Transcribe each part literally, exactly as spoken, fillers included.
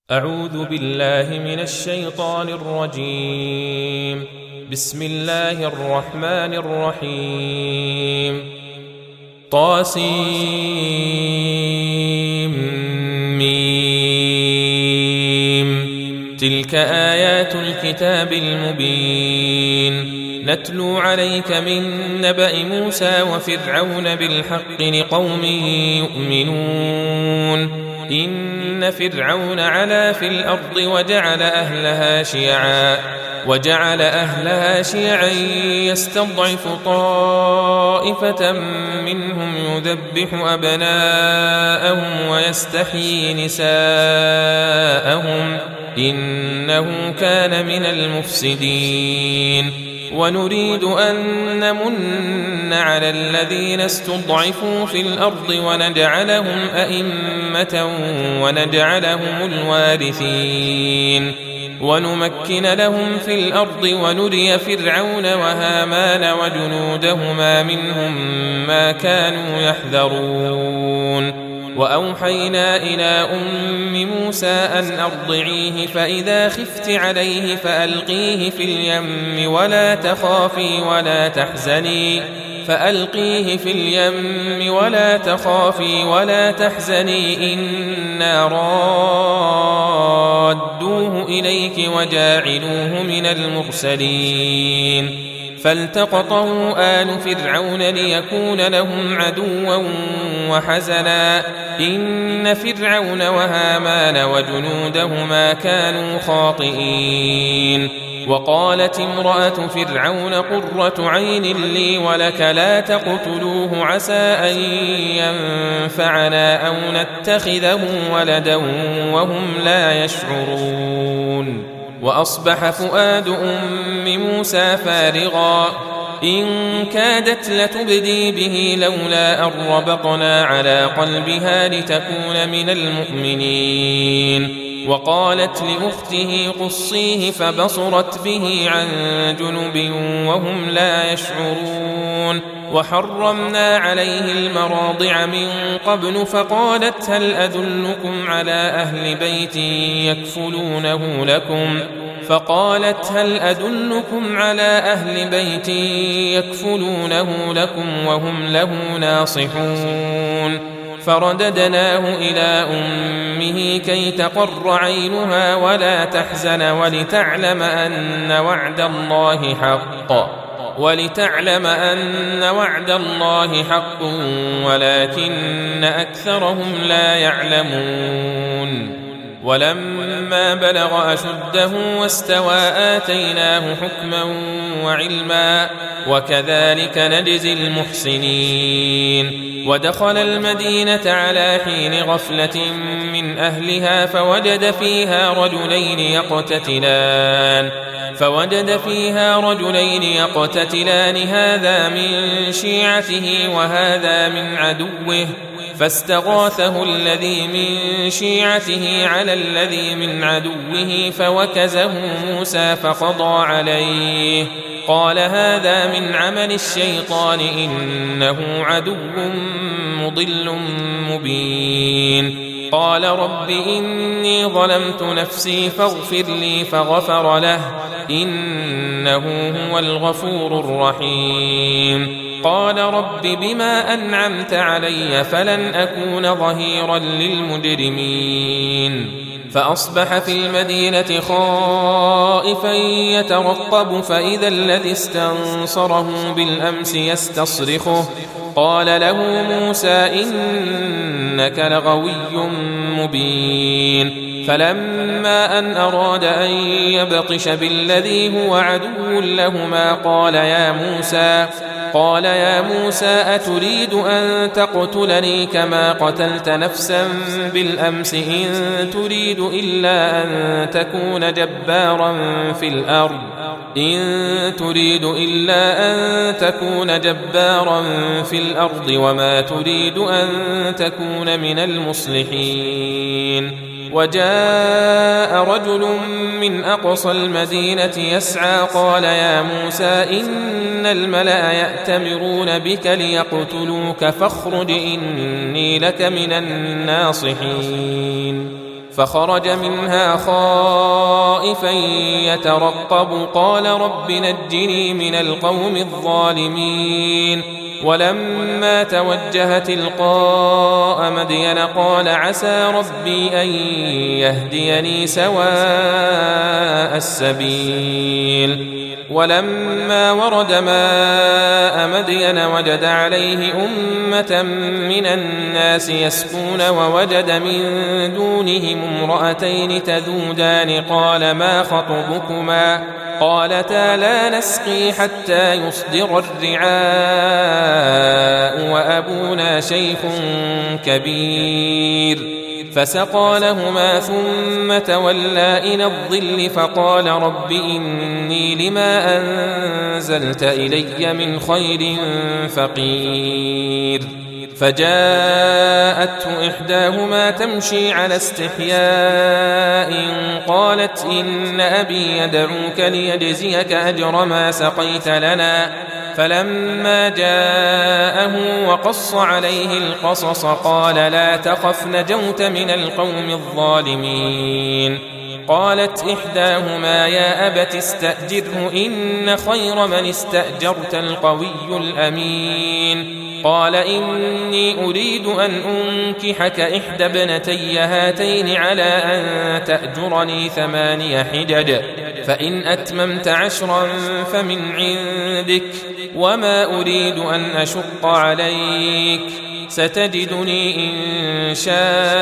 أعوذ بالله من الشيطان الرجيم. بسم الله الرحمن الرحيم. طاسيم ميم. تلك آيات الكتاب المبين. نتلو عليك من نبأ موسى وفرعون بالحق لقوم يؤمنون. إن فرعون علا في الأرض وجعل أهلها شيعا وجعل أهلها شيعا يستضعف طائفة منهم يذبح أبناءهم ويستحيي نساءهم إنه كان من المفسدين. ونريد أن نمن على الذين استضعفوا في الأرض ونجعلهم أئمة ونجعلهم الوارثين ونمكن لهم في الأرض ونري فرعون وهامان وجنودهما منهم ما كانوا يحذرون. وأوحينا إلى أم موسى أن أرضعيه فإذا خفت عليه فألقيه في اليم ولا تخافي ولا تحزني فألقيه في اليم ولا تخافي ولا تحزني إنا رادوه إليك وجاعلوه من المرسلين. فالتقطه آل فرعون ليكون لهم عدوا وحزنا إن فرعون وهامان وجنودهما كانوا خاطئين. وقالت امرأة فرعون قرة عين لي ولك لا تقتلوه عسى أن ينفعنا أو نتخذه ولدا وهم لا يشعرون. وأصبح فؤاد أم موسى فارغا إن كادت لتبدي به لولا أن ربطنا على قلبها لتكون من المؤمنين. وقالت لأخته قصيه فبصرت به عن جنب وهم لا يشعرون. وحرمنا عليه المراضع من قبل فقالت هل أدلكم على أهل بيت يكفلونه لكم فقالت هل أدلكم على أهل بيت يكفلونه لكم وهم له ناصحون. فرددناه إلى أمه كي تقر عينها ولا تحزن ولتعلم أن وعد الله حق ولتعلم أن وعد الله حق ولكن أكثرهم لا يعلمون. ولما بلغ أشده واستوى آتيناه حكما وعلما وكذلك نجزي المحسنين. ودخل المدينة على حين غفلة من أهلها فوجد فيها رجلين يقتتلان فوجد فيها رجلين يقتتلان هذا من شيعته وهذا من عدوه فاستغاثه الذي من شيعته على الذي من عدوه فوكزه موسى فقضى عليه قال هذا من عمل الشيطان إنه عدو مضل مبين. قال رب إني ظلمت نفسي فاغفر لي فغفر له إنه هو الغفور الرحيم. قال رب بما أنعمت علي فلن أكون ظهيرا للمجرمين. فأصبح في المدينة خائفا يترقب فإذا الذي استنصره بالأمس يستصرخه قال له موسى إنك لغوي مبين. فلما أن أراد أن يبطش بالذي هو عدو لهما قال يا موسى قال يا موسى أتريد أن تقتلني كما قتلت نفسا بالأمس إن تريد إلا أن تكون جبارا في الأرض إن تريد إلا أن تكون جبارا في الأرض وما تريد أن تكون من المصلحين. وجاء رجل من أقصى المدينة يسعى قال يا موسى إن الملأ يأتمرون بك ليقتلوك فاخرج إني لك من الناصحين. فخرج منها خائفا يترقب قال رب نجني من القوم الظالمين ولما توجه تلقاء مدين قال عسى ربي أن يهديني سواء السبيل ولما ورد ماء مدين وجد عليه أمة من الناس يسقون ووجد من دونهم امرأتين تذودان قال ما خطبكما قالتا لا نسقي حتى يصدر الرعاء وأبونا شيخ كبير فسقى لهما ثم تولى إلى الظل فقال رب إني لما أنزلت إلي من خير فقير فجاءته إحداهما تمشي على استحياء قالت إن أبي يدعوك ليجزيك أجر ما سقيت لنا فلما جاءه وقص عليه القصص قال لا تخف نجوت من القوم الظالمين قالت إحداهما يا أبت استأجره إن خير من استأجرت القوي الأمين قال إني أريد أن أنكحك إحدى ابنتي هاتين على أن تأجرني ثماني حجج فإن أتممت عشرا فمن عندك وما أريد أن أشق عليك ستجدني إن شاء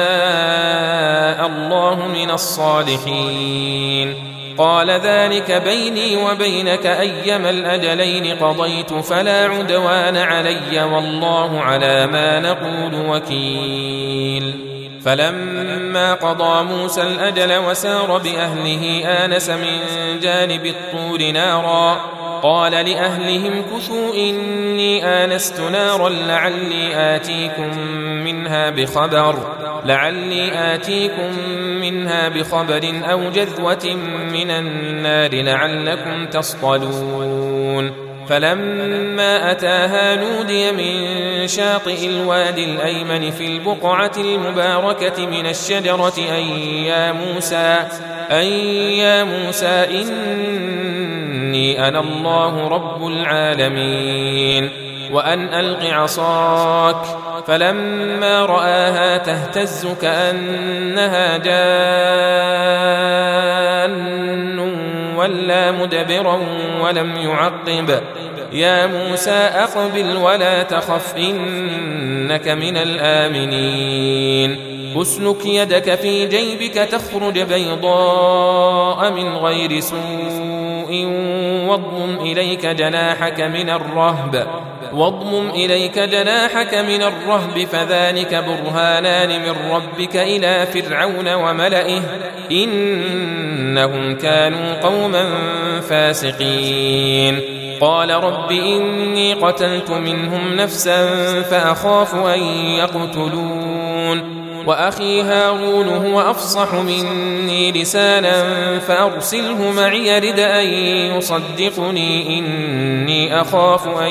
الله من الصالحين قال ذلك بيني وبينك أيما الأجلين قضيت فلا عدوان علي والله على ما نقول وكيل فلما قضى موسى الأجل وسار بأهله آنس من جانب الطور نارا قال لأهلهم كثوا إني آنست نارا لعلي آتيكم منها بخبر لعلي آتيكم منها بخبر أو جذوة من النار لعلكم تصطلون فلما أتاها نودي من شاطئ الوادي الأيمن في البقعة المباركة من الشجرة أي يا موسى أي يا موسى إني أنا الله رب العالمين وأن ألق عصاك فلما رآها تهتز كأنها جان ولا مدبرا ولم يعقب يا موسى أقبل ولا تخف إنك من الآمنين أسلك يدك في جيبك تخرج بيضاء من غير سوء واضمم إليك جناحك من الرهب واضمم إليك جناحك من الرهب فذلك برهانان من ربك إلى فرعون وملئه إنهم كانوا قوما فاسقين قال رب إني قتلت منهم نفسا فأخاف أن يقتلون وأخي هارون هو أفصح مني لسانا فأرسله معي رد أن يصدقني إني أخاف أن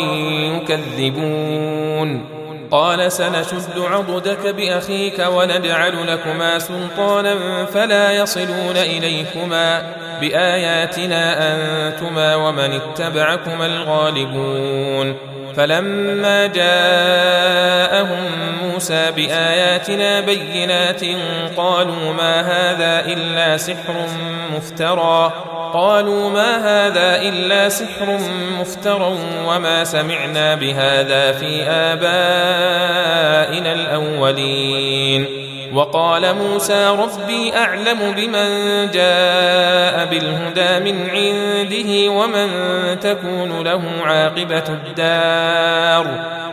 يكذبون قال سنشد عضدك بأخيك ونجعل لكما سلطانا فلا يصلون إليكما بآياتنا أنتما ومن اتبعكما الغالبون فلما جاءهم موسى بآياتنا بينات قالوا ما هذا إلا سحر مفترى قالوا ما هذا إلا سحر مفترى وما سمعنا بهذا في آبائنا الأولين وقال موسى ربي أعلم بمن جاء بالهدى من عنده ومن تكون له عاقبة الدار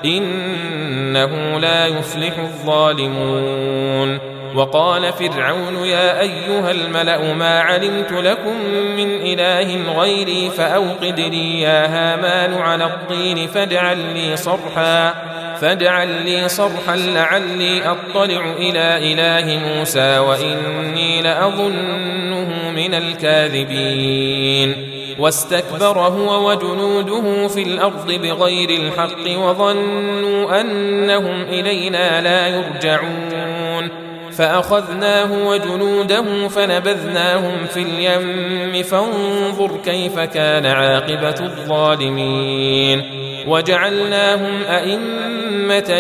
إنه لا يفلح الظالمون وقال فرعون يا أيها الملأ ما علمت لكم من إله غيري فأوقد لي يا هامان على الطين فاجعل لي صرحا فاجعل لي صرحا لعلي أطلع إلى إله موسى وإني لأظنه من الكاذبين واستكبر هو وجنوده في الأرض بغير الحق وظنوا أنهم إلينا لا يرجعون فأخذناه وجنوده فنبذناهم في اليم فانظر كيف كان عاقبة الظالمين وجعلناهم أئمة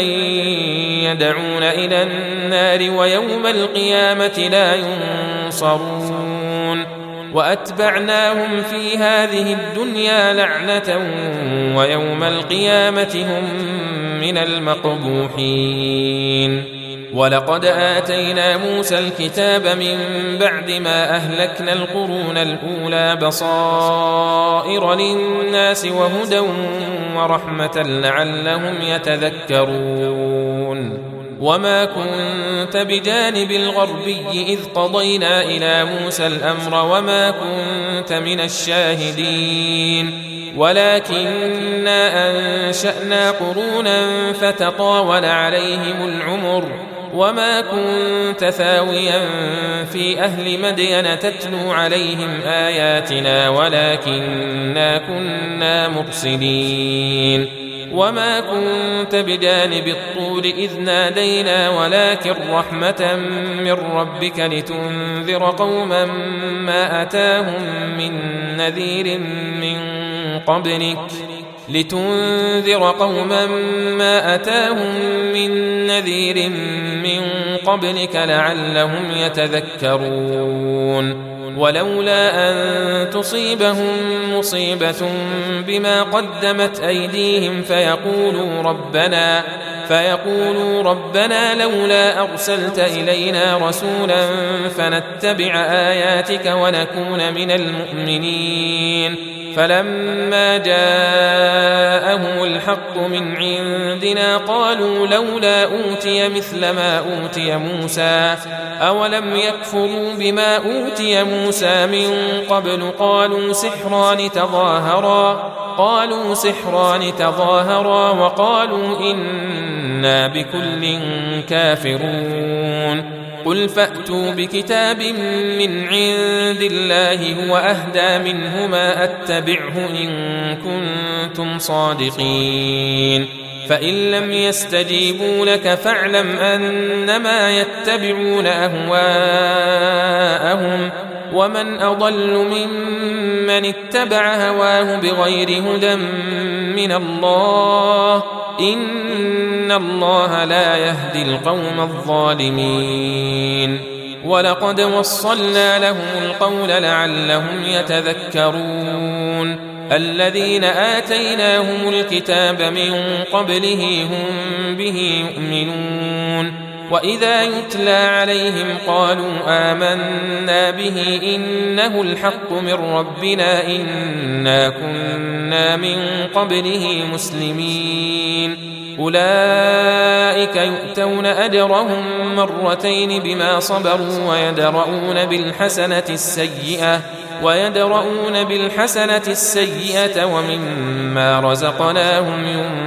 يدعون إلى النار ويوم القيامة لا ينصرون وأتبعناهم في هذه الدنيا لعنة ويوم القيامة هم من المقبوحين ولقد آتينا موسى الكتاب من بعد ما أهلكنا القرون الأولى بصائر للناس وهدى ورحمة لعلهم يتذكرون وما كنت بجانب الغربي إذ قضينا إلى موسى الأمر وما كنت من الشاهدين ولكننا أنشأنا قرونا فتطاول عليهم العمر وما كنت ثاويا في أهل مدين تتلو عليهم آياتنا ولكننا كنا مرسلين وما كنت بجانب الطور إذ نادينا ولكن رحمة من ربك لتنذر قوما ما أتاهم من نذير من قبلك لتنذر قوما ما أتاهم من نذير من قبلك لعلهم يتذكرون ولولا أن تصيبهم مصيبة بما قدمت أيديهم فيقولوا ربنا فيقولوا ربنا لولا أرسلت إلينا رسولا فنتبع آياتك ونكون من المؤمنين فلما جاءهم الحق من عندنا قالوا لولا أوتي مثل ما أوتي موسى أولم يكفروا بما أوتي موسى من قبل قالوا سحران تظاهرا قالوا سحران تظاهرا وقالوا إنا بكل كافرون قل فأتوا بكتاب من عند الله هو أهدى منهما أتبعه إن كنتم صادقين فإن لم يستجيبوا لك فاعلم أنما يتبعون أهواءهم ومن أضل ممن اتبع هواه بغير هدى من الله إن الله لا يهدي القوم الظالمين ولقد وصلنا لهم القول لعلهم يتذكرون الذين آتيناهم الكتاب من قبله هم به يؤمنون وإذا يتلى عليهم قالوا آمنا به إنه الحق من ربنا إنا كنا من قبله مسلمين أولئك يؤتون أجرهم مرتين بما صبروا ويدرؤون بالحسنة السيئة ويدرؤون بالحسنة السيئة ومما رزقناهم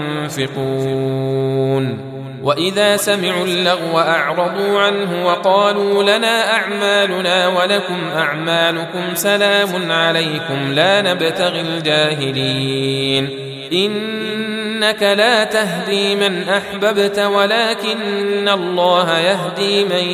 ينفقون وإذا سمعوا اللغو أعرضوا عنه وقالوا لنا أعمالنا ولكم أعمالكم سلام عليكم لا نبتغي الجاهلين إنك لا تهدي من أحببت ولكن الله يهدي من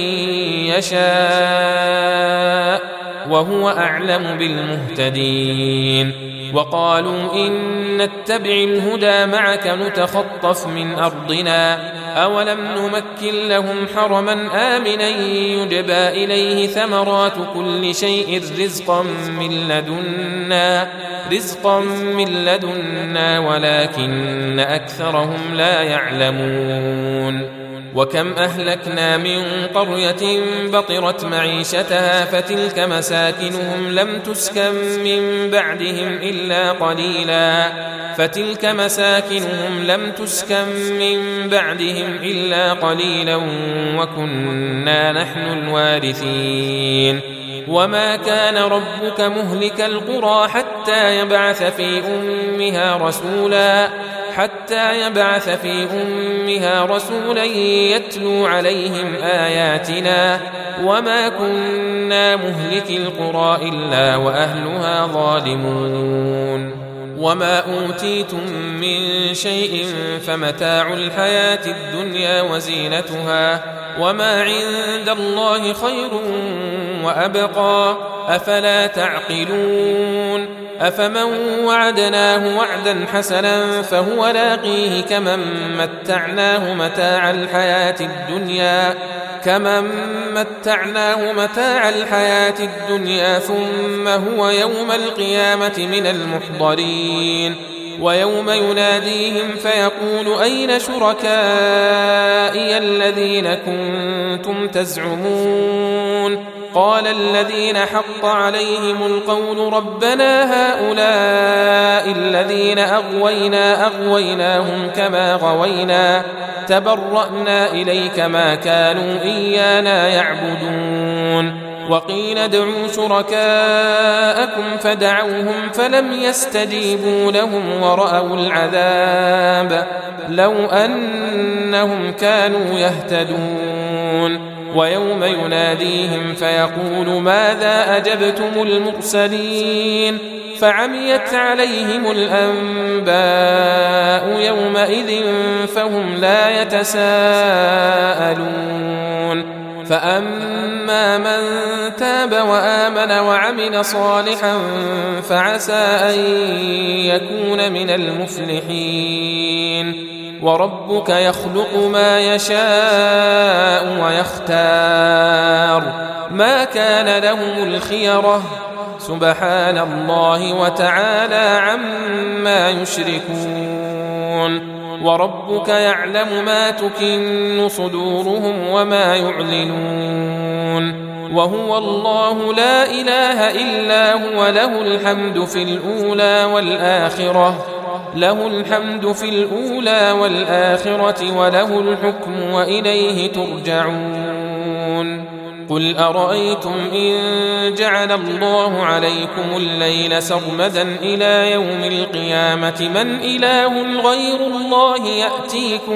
يشاء وهو أعلم بالمهتدين وقالوا إن نتبع الهدى معك نتخطف من أرضنا أولم نمكن لهم حرما آمنا يجبى إليه ثمرات كل شيء رزقا من لدنا رزقا من لدنا ولكن أكثرهم لا يعلمون وكم أهلكنا من قرية بطرت معيشتها فتلك مساكنهم لم تسكن من بعدهم إلا قليلا فتلك مساكنهم لم تسكن من بعدهم إلا قليلا وكنا نحن الوارثين وما كان ربك مهلك القرى حتى يبعث في أمها رسولا حتى يبعث في أمها رسولا يتلو عليهم آياتنا وما كنا مهلك القرى إلا وأهلها ظالمون وما أوتيتم من شيء فمتاع الحياة الدنيا وزينتها وما عند الله خير وأبقى أفلا تعقلون أفمن وعدناه وعدا حسنا فهو لاقيه كمن متعناه متاع الحياة الدنيا كمن متعناه متاع الحياة الدنيا ثم هو يوم القيامة من المحضرين ويوم يناديهم فيقول أين شركائي الذين كنتم تزعمون قال الذين حق عليهم القول ربنا هؤلاء الذين أغوينا أغويناهم كما غوينا تبرأنا إليك ما كانوا إيانا يعبدون وقيل ادعوا شركاءكم فدعوهم فلم يستجيبوا لهم ورأوا العذاب لو أنهم كانوا يهتدون ويوم يناديهم فيقول ماذا أجبتم المرسلين فعميت عليهم الأنباء يومئذ فهم لا يتساءلون فأما من تاب وآمن وعمل صالحا فعسى أن يكون من المفلحين وربك يخلق ما يشاء ويختار ما كان لهم الخيرة سبحان الله وتعالى عما يشركون وربك يعلم ما تكن صدورهم وما يعلنون وهو الله لا إله إلا هو له الحمد في الأولى والآخرة له الحمد في الأولى والآخرة وله الحكم وإليه ترجعون قل أرأيتم إن جعل الله عليكم الليل سرمدا إلى يوم القيامة من إله غير الله يأتيكم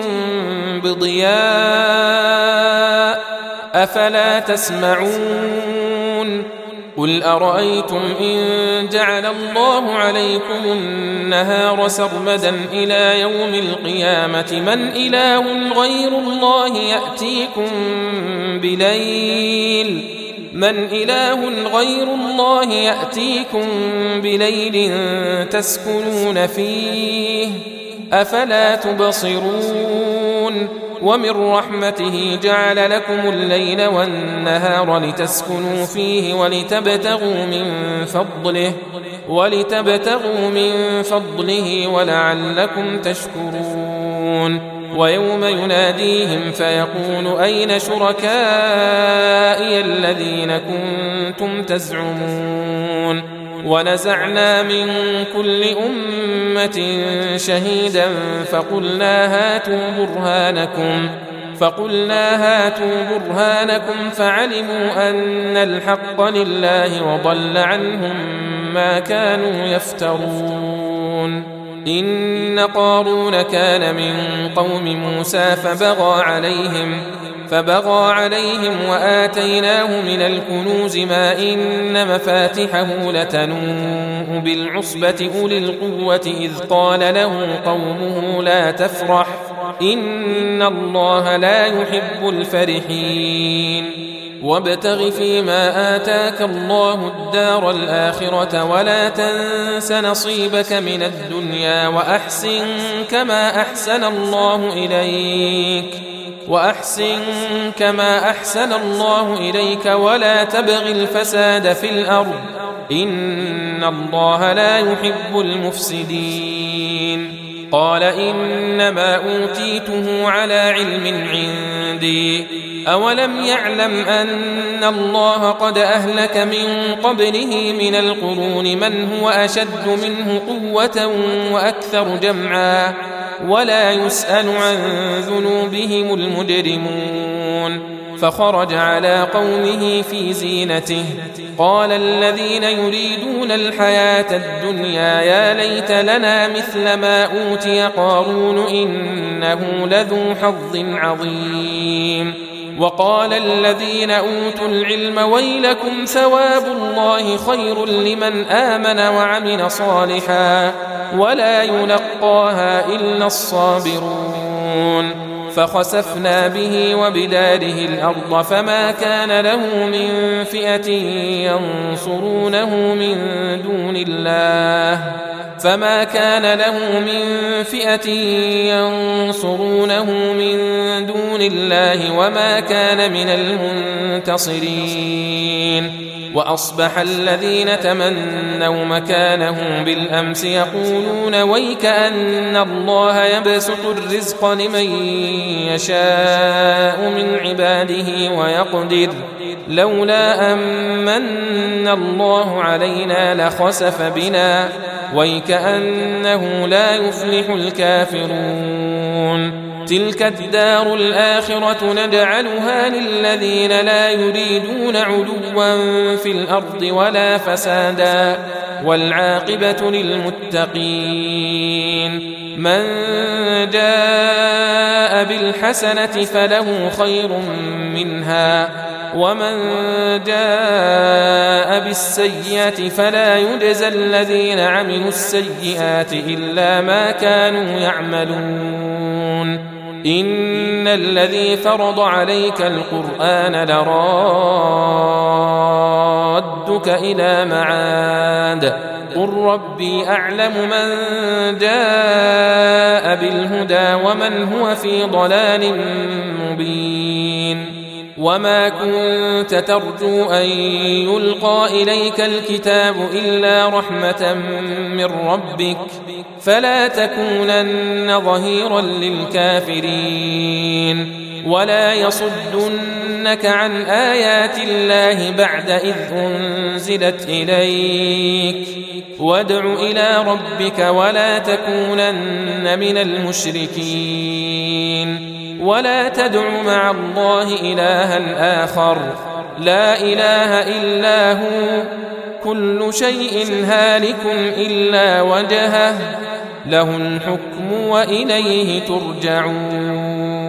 بضياء أفلا تسمعون قل أرأيتم إن جعل الله عليكم النهار سرمدا إلى يوم القيامة من إله غير الله يأتيكم بليل من إله غير الله يأتيكم بليل تسكنون فيه أفلا تبصرون ومن رحمته جعل لكم الليل والنهار لتسكنوا فيه ولتبتغوا من فضله ولتبتغوا من فضله ولعلكم تشكرون ويوم يناديهم فيقول أين شركائي الذين كنتم تزعمون ونزعنا من كل أمة شهيدا فقلنا هاتوا برهانكم فقلنا هاتوا برهانكم فعلموا أن الحق لله وضل عنهم ما كانوا يفترون إن قارون كان من قوم موسى فبغى عليهم فبغى عليهم وآتيناه من الكنوز ما إن مفاتحه لتنوء بالعصبة أولي القوة إذ قال له قومه لا تفرح إن الله لا يحب الفرحين وابتغ فيما آتاك الله الدار الآخرة ولا تنس نصيبك من الدنيا وأحسن كما أحسن الله إليك وأحسن كما أحسن الله إليك ولا تبغ الفساد في الأرض إن الله لا يحب المفسدين قال إنما أوتيته على علم عندي أولم يعلم أن الله قد أهلك من قبله من القرون من هو أشد منه قوة وأكثر جمعا ولا يسأل عن ذنوبهم المجرمون فخرج على قومه في زينته قال الذين يريدون الحياة الدنيا يا ليت لنا مثل ما أوتي قارون إنه لذو حظ عظيم وقال الذين أوتوا العلم ويلكم ثواب الله خير لمن آمن وعمل صالحا ولا يلقاها إلا الصابرون فخسفنا به وبداره الأرض فما كان له من فئة ينصرونه من دون الله فما كان له من فئة ينصرونه من دون الله وما كان من المنتصرين. وأصبح الذين تمنوا مكانه بالأمس يقولون ويك أن الله يبسط الرزق لمن يشاء من عباده ويقدر لولا أمن الله علينا لخسف بنا ويك أنه لا يفلح الكافرون. تلك الدار الآخرة نجعلها للذين لا يريدون علوا في الأرض ولا فسادا والعاقبة للمتقين. من جاء بالحسنة فله خير منها ومن جاء بالسيئة فلا يجزى الذين عملوا السيئات إلا ما كانوا يعملون. إن الذي فرض عليك القرآن لرادك إلى معاد قل ربي أعلم من جاء بالهدى ومن هو في ضلال مبين. وما كنت ترجو أن يلقى إليك الكتاب إلا رحمة من ربك فلا تكونن ظهيرا للكافرين. ولا يصدنك عن آيات الله بعد إذ أنزلت إليك وادع إلى ربك ولا تكونن من المشركين. ولا تدع مع الله إلها آخر لا إله إلا هو كل شيء هالك إلا وجهه له الحكم وإليه ترجعون.